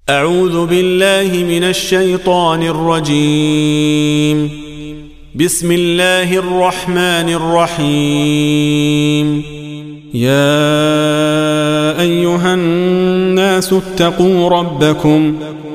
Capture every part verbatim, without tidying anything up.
أعوذ بالله من الشيطان الرجيم. بسم الله الرحمن الرحيم. يا أيها الناس اتقوا ربكم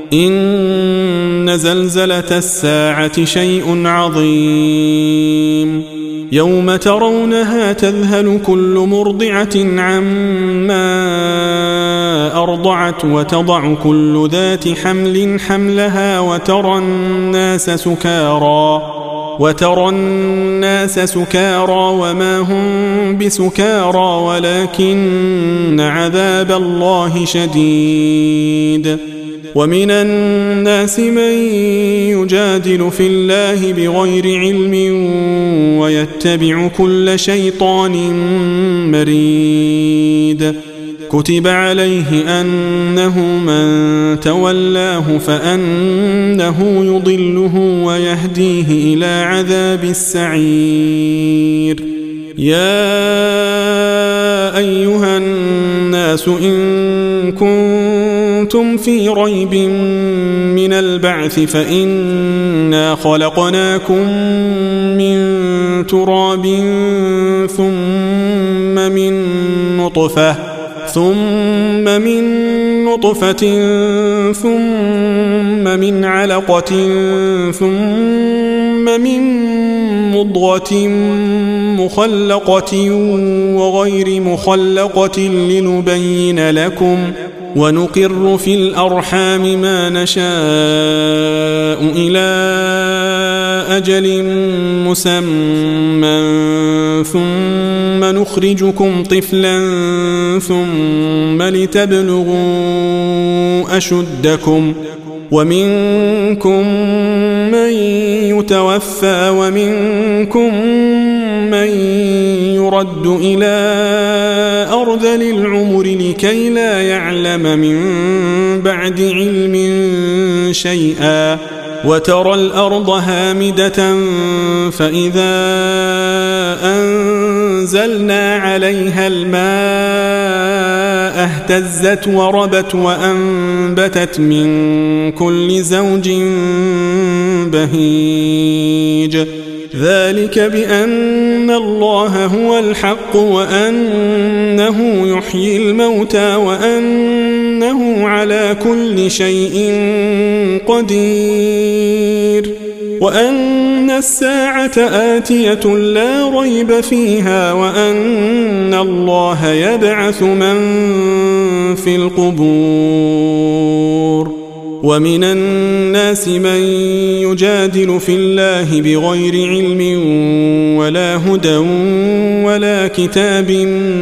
إن زلزلة الساعة شيء عظيم يوم ترونها تذهل كل مرضعة عما أرضعت وتضع كل ذات حمل حملها وترى الناس سكارى وترى الناس سكارى وما هم بسكارى ولكن عذاب الله شديد. ومن الناس من يجادل في الله بغير علم ويتبع كل شيطان مريد. كتب عليه أنه من تولاه فأنه يضله ويهديه إلى عذاب السعير. يا أيها الناس إن كنتم في ريب من البعث فإنا خلقناكم من تراب ثم من نطفة ثم من نطفة ثم من علقة ثم من مضغة مخلقة وغير مخلقة لنبين لكم ونقر في الأرحام ما نشاء إلى أجل مسمى ثم نخرجكم طفلا ثم لتبلغوا أشدكم ومنكم من يتوفى ومنكم من يرد إلى أرذل العمر لكي لا يعلم من بعد علم شيئا. وترى الأرض هامدة فإذا أنزلنا عليها الماء اهتزت وربت وأنبتت من كل زوج بهيج. ذلك بأن الله هو الحق وأنه يحيي الموتى وأنه على كل شيء قدير وأن الساعة آتية لا ريب فيها وأن الله يبعث من في القبور. ومن الناس من يجادل في الله بغير علم ولا هدى ولا كتاب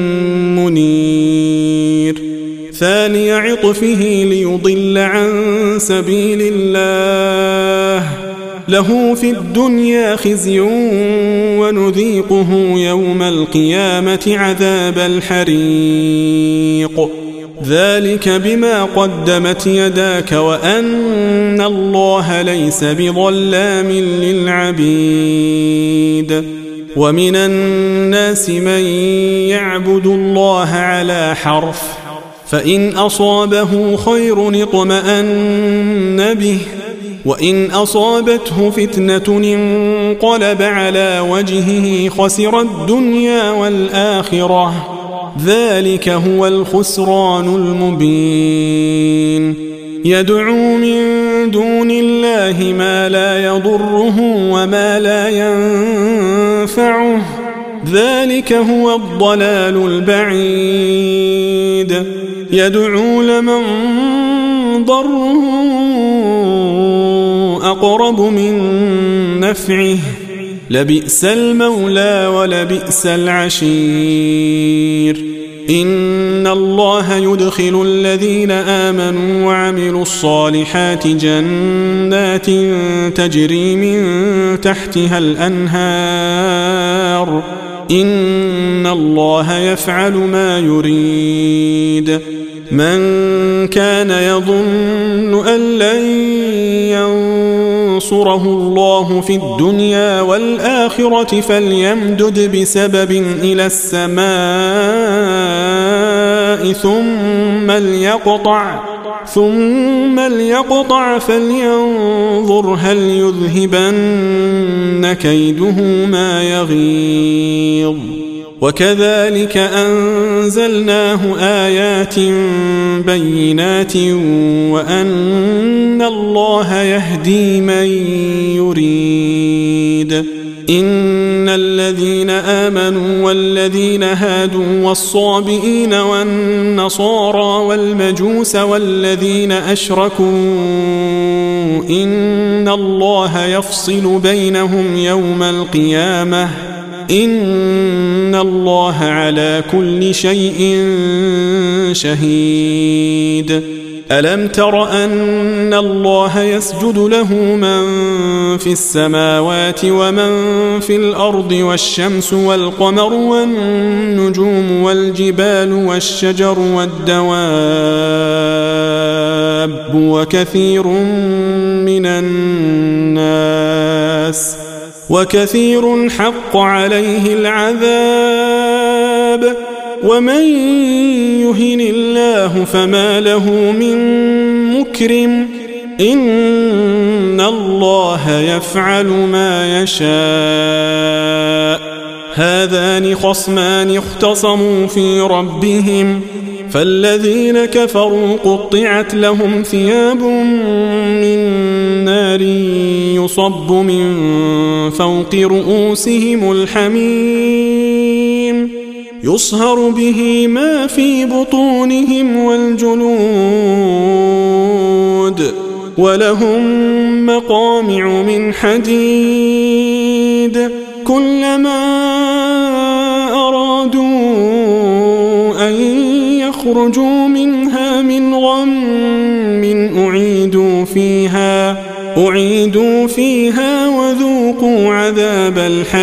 منير. ثاني عطفه ليضل عن سبيل الله له في الدنيا خزي ونذيقه يوم القيامة عذاب الحريق. ذلك بما قدمت يداك وأن الله ليس بظلام للعبيد. ومن الناس من يعبد الله على حرف فإن أصابه خير اطمأن به وإن أصابته فتنة انقلب على وجهه خسر الدنيا والآخرة. ذلك هو الخسران المبين. يدعو من دون الله ما لا يضره وما لا ينفعه ذلك هو الضلال البعيد. يدعو لمن ضره أقرب من نفعه لبئس المولى ولبئس العشير. إن الله يدخل الذين آمنوا وعملوا الصالحات جنات تجري من تحتها الأنهار إن الله يفعل ما يريد. من كان يظن أن لن ينصره الله في الدنيا والآخرة فليمدد بسبب إلى السماء ثم ليقطع ثم ليقطع فلينظر هل يذهبن كيده ما يغيظ وكذلك أنزلناه آيات بينات وأن الله يهدي من يريد إن الذين آمنوا والذين هادوا والصابئين والنصارى والمجوس والذين أشركوا إن الله يفصل بينهم يوم القيامة إن الله على كل شيء شهيد ألم تر أن الله يسجد له من في السماوات ومن في الأرض والشمس والقمر والنجوم والجبال والشجر والدواب وكثير من الناس وكثير حق عليه العذاب ومن يهن الله فما له من مكرم إن الله يفعل ما يشاء هذان خصمان اختصموا في ربهم فالذين كفروا قطعت لهم ثياب من نار يصب من فوق رؤوسهم الحميم يصهر به ما في بطونهم والجلود ولهم مقامع من حديد كلما أرادوا أن يخرجوا منها من غم أعيدوا فيها أعيدوا فيها وذوقوا عذاب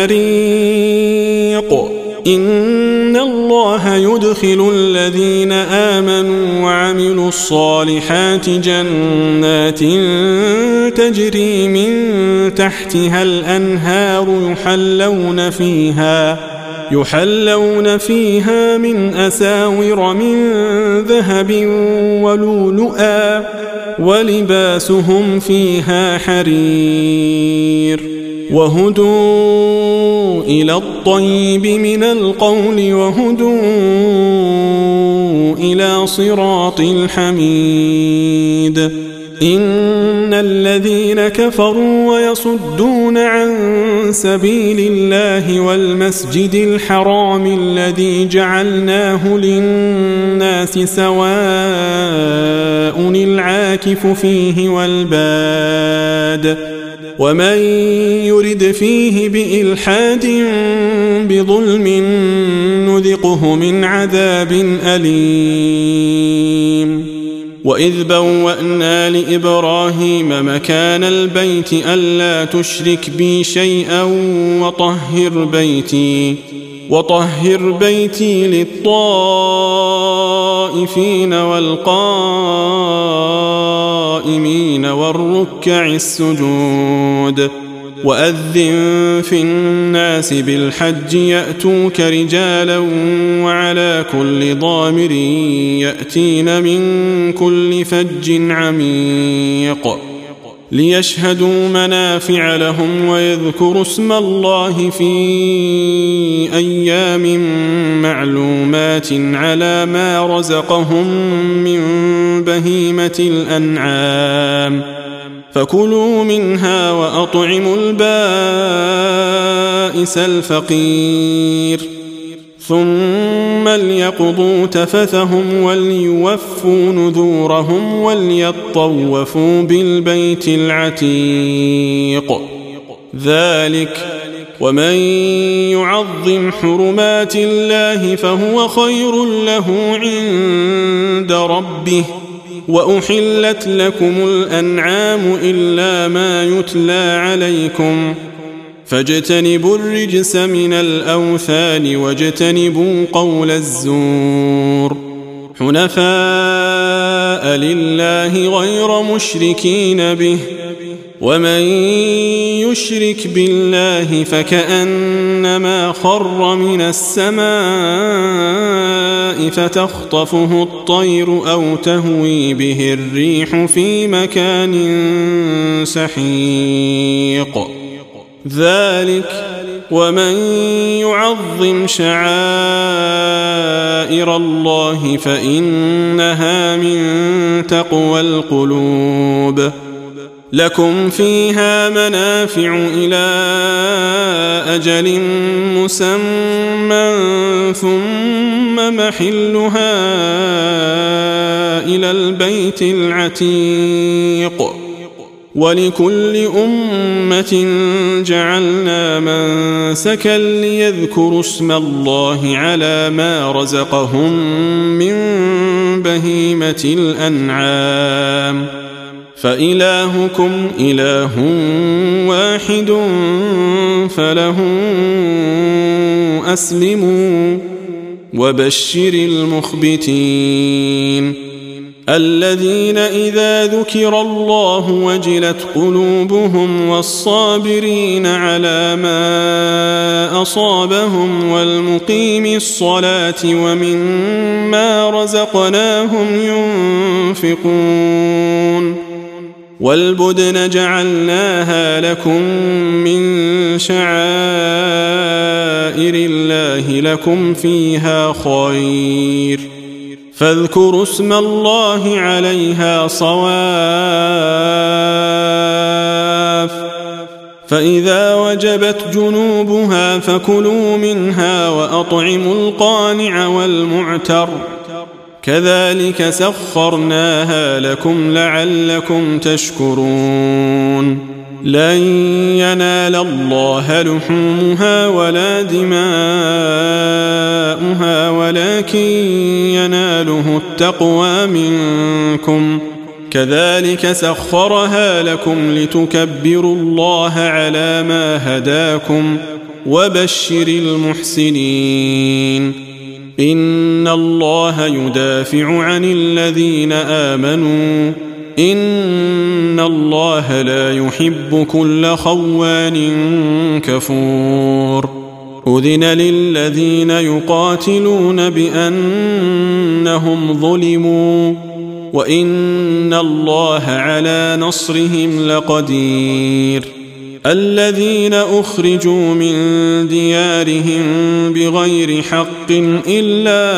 الحريق إن الله يدخل الذين آمنوا وعملوا الصالحات جنات تجري من تحتها الأنهار يحلون فيها يحلون فيها من أساور من ذهب ولؤلؤا ولباسهم فيها حرير وهدوا إلى الطيب من القول وهدوا إلى صراط الحميد إن الذين كفروا ويصدون عن سبيل الله والمسجد الحرام الذي جعلناه للناس سواء العاكف فيه والباد ومن يرد فيه بإلحاد بظلم نذقه من عذاب أليم وإذ بوأنا لإبراهيم مكان البيت ألا تشرك بي شيئا وطهر بيتي وطهر بيتي للطائفين والقائمين والركع السجود وأذن في الناس بالحج يأتوك رجالا وعلى كل ضامر يأتين من كل فج عميق ليشهدوا منافع لهم ويذكروا اسم الله في أيام معلومات على ما رزقهم من بهيمة الأنعام فكلوا منها وأطعموا البائس الفقير ثم ليقضوا تفثهم وليوفوا نذورهم وليطوفوا بالبيت العتيق ذلك ومن يعظم حرمات الله فهو خير له عند ربه وأحلت لكم الأنعام إلا ما يتلى عليكم فاجتنبوا الرجس من الأوثان واجتنبوا قول الزور حنفاء لله غير مشركين به ومن يشرك بالله فكأنما خر من السماء فتخطفه الطير أو تهوي به الريح في مكان سحيق ذلك ومن يعظم شعائر الله فإنها من تقوى القلوب لكم فيها منافع إلى أجل مسمى ثم محلها إلى البيت العتيق ولكل أمة جعلنا منسكا ليذكروا اسم الله على ما رزقهم من بهيمة الأنعام فإلهكم إله واحد فله أسلموا وبشر المخبتين الذين إذا ذكر الله وجلت قلوبهم والصابرين على ما أصابهم والمقيم الصلاة ومما رزقناهم ينفقون والبدن جعلناها لكم من شعائر الله لكم فيها خير فاذكروا اسم الله عليها صواف فإذا وجبت جنوبها فكلوا منها وأطعموا القانع والمعتر كذلك سخرناها لكم لعلكم تشكرون لن ينال الله لحومها ولا دماؤها ولكن يناله التقوى منكم كذلك سخرها لكم لتكبروا الله على ما هداكم وبشر المحسنين إن الله يدافع عن الذين آمنوا إن الله لا يحب كل خوان كفور أذن للذين يقاتلون بأنهم ظلموا وإن الله على نصرهم لقدير الذين أخرجوا من ديارهم بغير حق إلا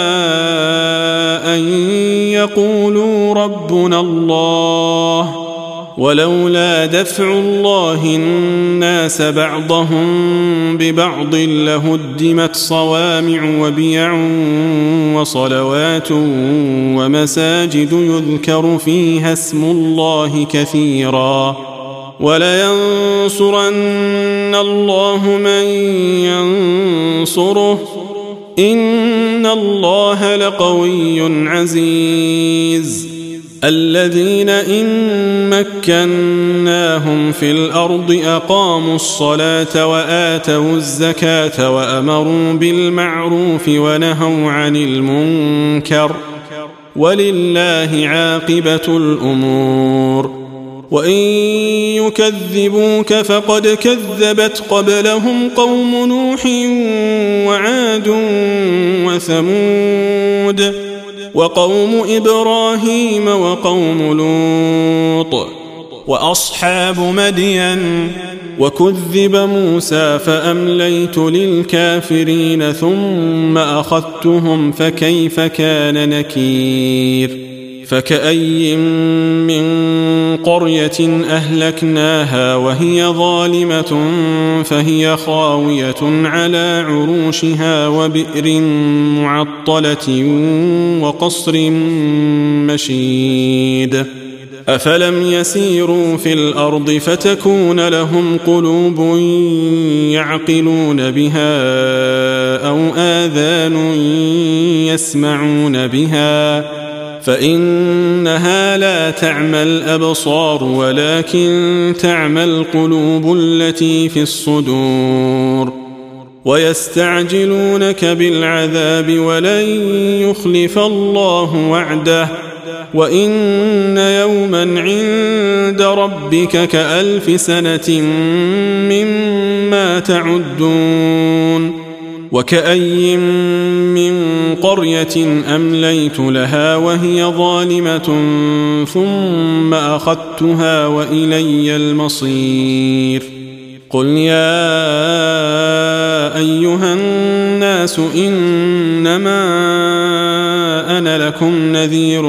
أن يقولوا ربنا الله ولولا دفع الله الناس بعضهم ببعض لهدمت صوامع وبيع وصلوات ومساجد يذكر فيها اسم الله كثيرا ولينصرن الله من ينصره إن الله لقوي عزيز الذين إن مكناهم في الأرض أقاموا الصلاة وآتوا الزكاة وأمروا بالمعروف ونهوا عن المنكر ولله عاقبة الأمور وإن يكذبوك فقد كذبت قبلهم قوم نوح وعاد وثمود وقوم إبراهيم وقوم لوط وأصحاب مدين وكذب موسى فأمليت للكافرين ثم أخذتهم فكيف كان نكير فكأي من قرية أهلكناها وهي ظالمة فهي خاوية على عروشها وبئر معطلة وقصر مشيد أفلم يسيروا في الأرض فتكون لهم قلوب يعقلون بها أو آذان يسمعون بها فإنها لا تعمى الأبصار ولكن تعمى القلوب التي في الصدور ويستعجلونك بالعذاب ولن يخلف الله وعده وإن يوما عند ربك كألف سنة مما تعدون وكأي من قرية أمليت لها وهي ظالمة ثم أخذتها وإلي المصير قل يا أيها الناس إنما أنا لكم نذير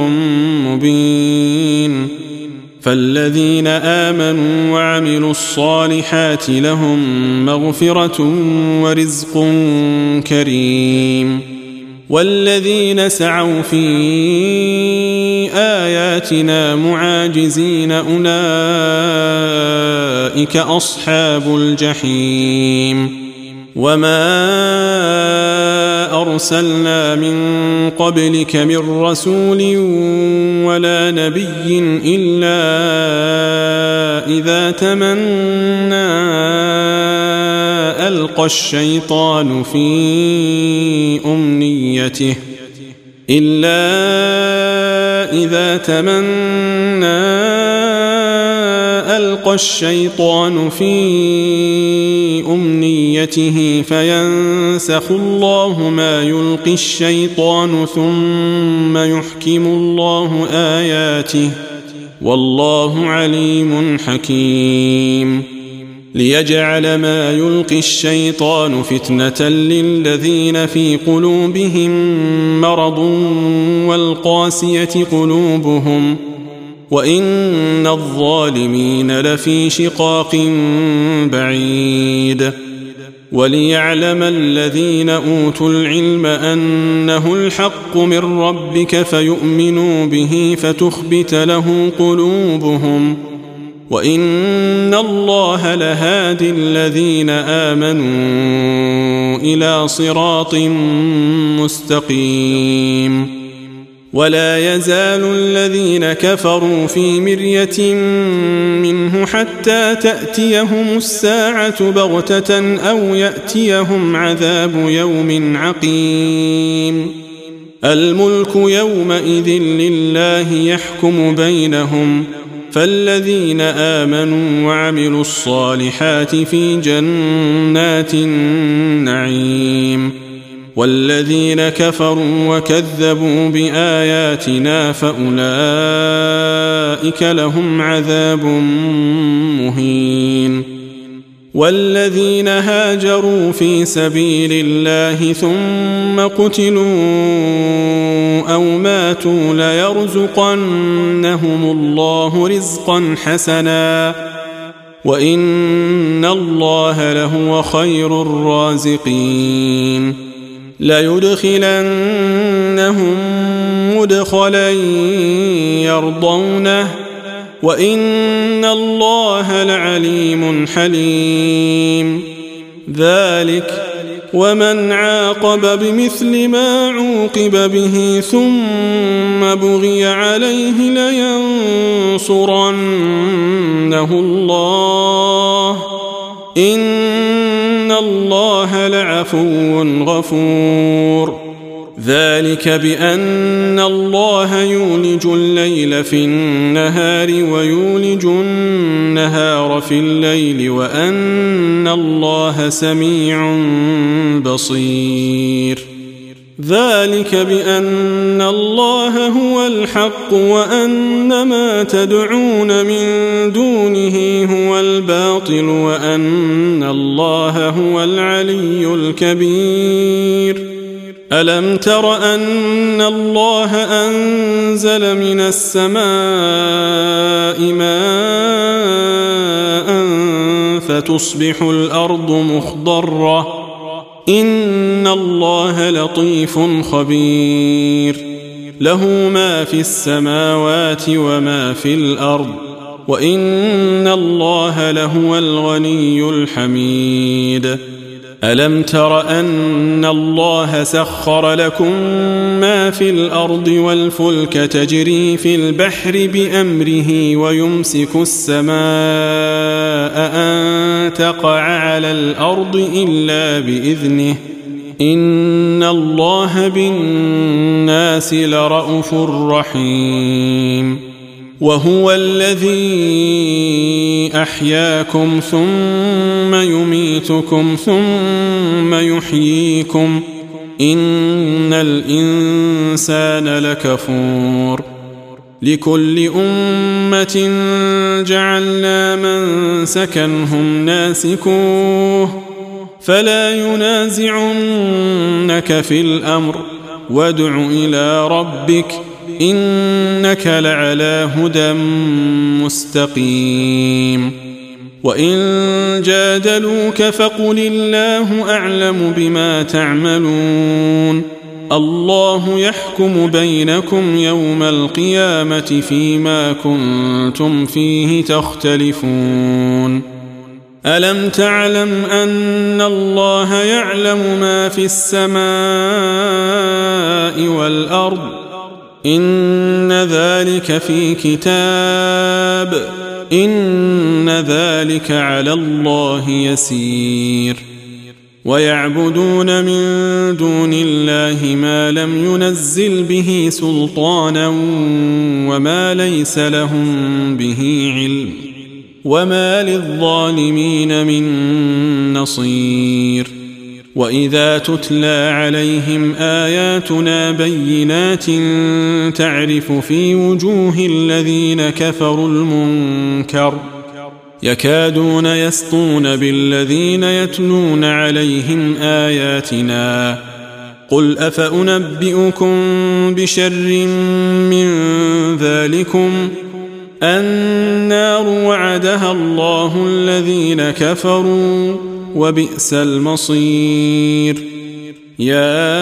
مبين فالذين آمنوا وعملوا الصالحات لهم مغفرة ورزق كريم والذين سعوا في آياتنا معاجزين أولئك أصحاب الجحيم وما أرسلنا من قبلك من رسول ولا نبي إلا إذا تمنى ألقى الشيطان في أمنيته إلا إذا تمنى ألقى الشيطان في أمنيته فينسخ الله ما يلقي الشيطان ثم يحكم الله آياته والله عليم حكيم ليجعل ما يلقي الشيطان فتنة للذين في قلوبهم مرض والقاسية قلوبهم وإن الظالمين لفي شقاق بعيد وليعلم الذين أوتوا العلم أنه الحق من ربك فيؤمنوا به فتخبت له قلوبهم وإن الله لهادي الذين آمنوا إلى صراط مستقيم ولا يزال الذين كفروا في مرية منه حتى تأتيهم الساعة بغتة أو يأتيهم عذاب يوم عقيم الملك يومئذ لله يحكم بينهم فالذين آمنوا وعملوا الصالحات في جنات النعيم والذين كفروا وكذبوا بآياتنا فأولئك لهم عذاب مهين والذين هاجروا في سبيل الله ثم قتلوا أو ماتوا ليرزقنهم الله رزقا حسنا وإن الله لهو خير الرازقين ليدخلنهم مدخلا يرضونه وإن الله لعليم حليم ذلك ومن عاقب بمثل ما عوقب به ثم بغي عليه لينصرنه الله إن الله لعفو غفور ذلك بأن الله يولج الليل في النهار ويولج النهار في الليل وأن الله سميع بصير ذلك بأن الله هو الحق وأن ما تدعون من دونه هو الباطل وأن الله هو العلي الكبير ألم تر أن الله أنزل من السماء ماء فتصبح الأرض مخضرة إن الله لطيف خبير له ما في السماوات وما في الأرض وإن الله لهو الغني الحميد ألم تر أن الله سخر لكم ما في الأرض والفلك تجري في البحر بأمره ويمسك السماء أن تقع على الأرض إلا بإذنه إن الله بالناس لرءوف رحيم وهو الذي أحياكم ثم يميتكم ثم يحييكم إن الإنسان لكفور لكل أمة جعلنا منسكا هم ناسكوه فلا ينازعنك في الأمر وادع إلى ربك إنك لعلى هدى مستقيم وإن جادلوك فقل الله أعلم بما تعملون الله يحكم بينكم يوم القيامة فيما كنتم فيه تختلفون ألم تعلم أن الله يعلم ما في السماء والأرض إن ذلك في كتاب إن ذلك على الله يسير ويعبدون من دون الله ما لم ينزل به سلطانا وما ليس لهم به علم وما للظالمين من نصير وإذا تتلى عليهم آياتنا بينات تعرف في وجوه الذين كفروا المنكر يكادون يسطون بالذين يتلون عليهم آياتنا قل أفأنبئكم بشر من ذلكم النار وعدها الله الذين كفروا وبئس المصير يا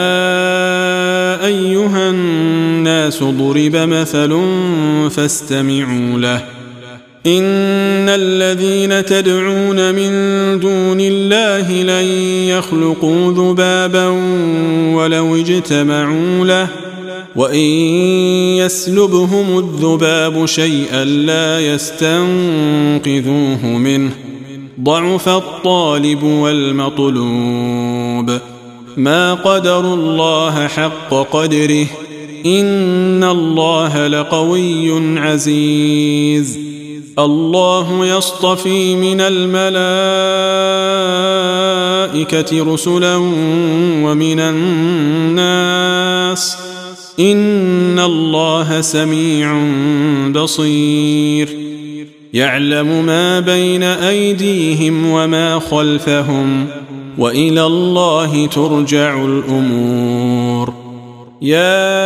أيها الناس ضرب مثل فاستمعوا له إن الذين تدعون من دون الله لن يخلقوا ذبابا ولو اجتمعوا له وإن يسلبهم الذباب شيئا لا يستنقذوه منه ضعف الطالب والمطلوب ما قدروا الله حق قدره إن الله لقوي عزيز الله يصطفي من الملائكة رسلا ومن الناس إن الله سميع بصير يعلم ما بين أيديهم وما خلفهم وإلى الله ترجع الأمور يا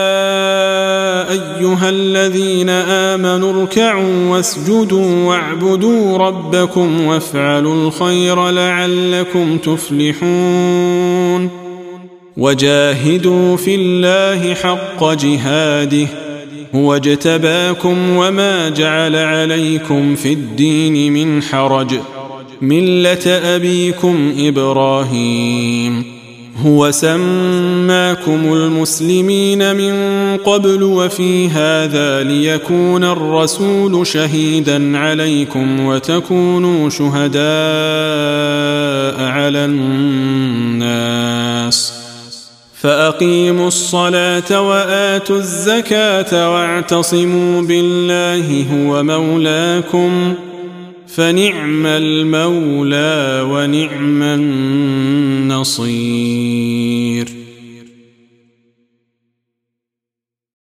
أيها الذين آمنوا اركعوا واسجدوا واعبدوا ربكم وافعلوا الخير لعلكم تفلحون وجاهدوا في الله حق جهاده هو اجتباكم وما جعل عليكم في الدين من حرج ملة أبيكم إبراهيم هو سماكم المسلمين من قبل وفي هذا ليكون الرسول شهيدا عليكم وتكونوا شهداء على الناس فأقيموا الصلاة وآتوا الزكاة واعتصموا بالله هو مولاكم فنعم المولى ونعم النصير.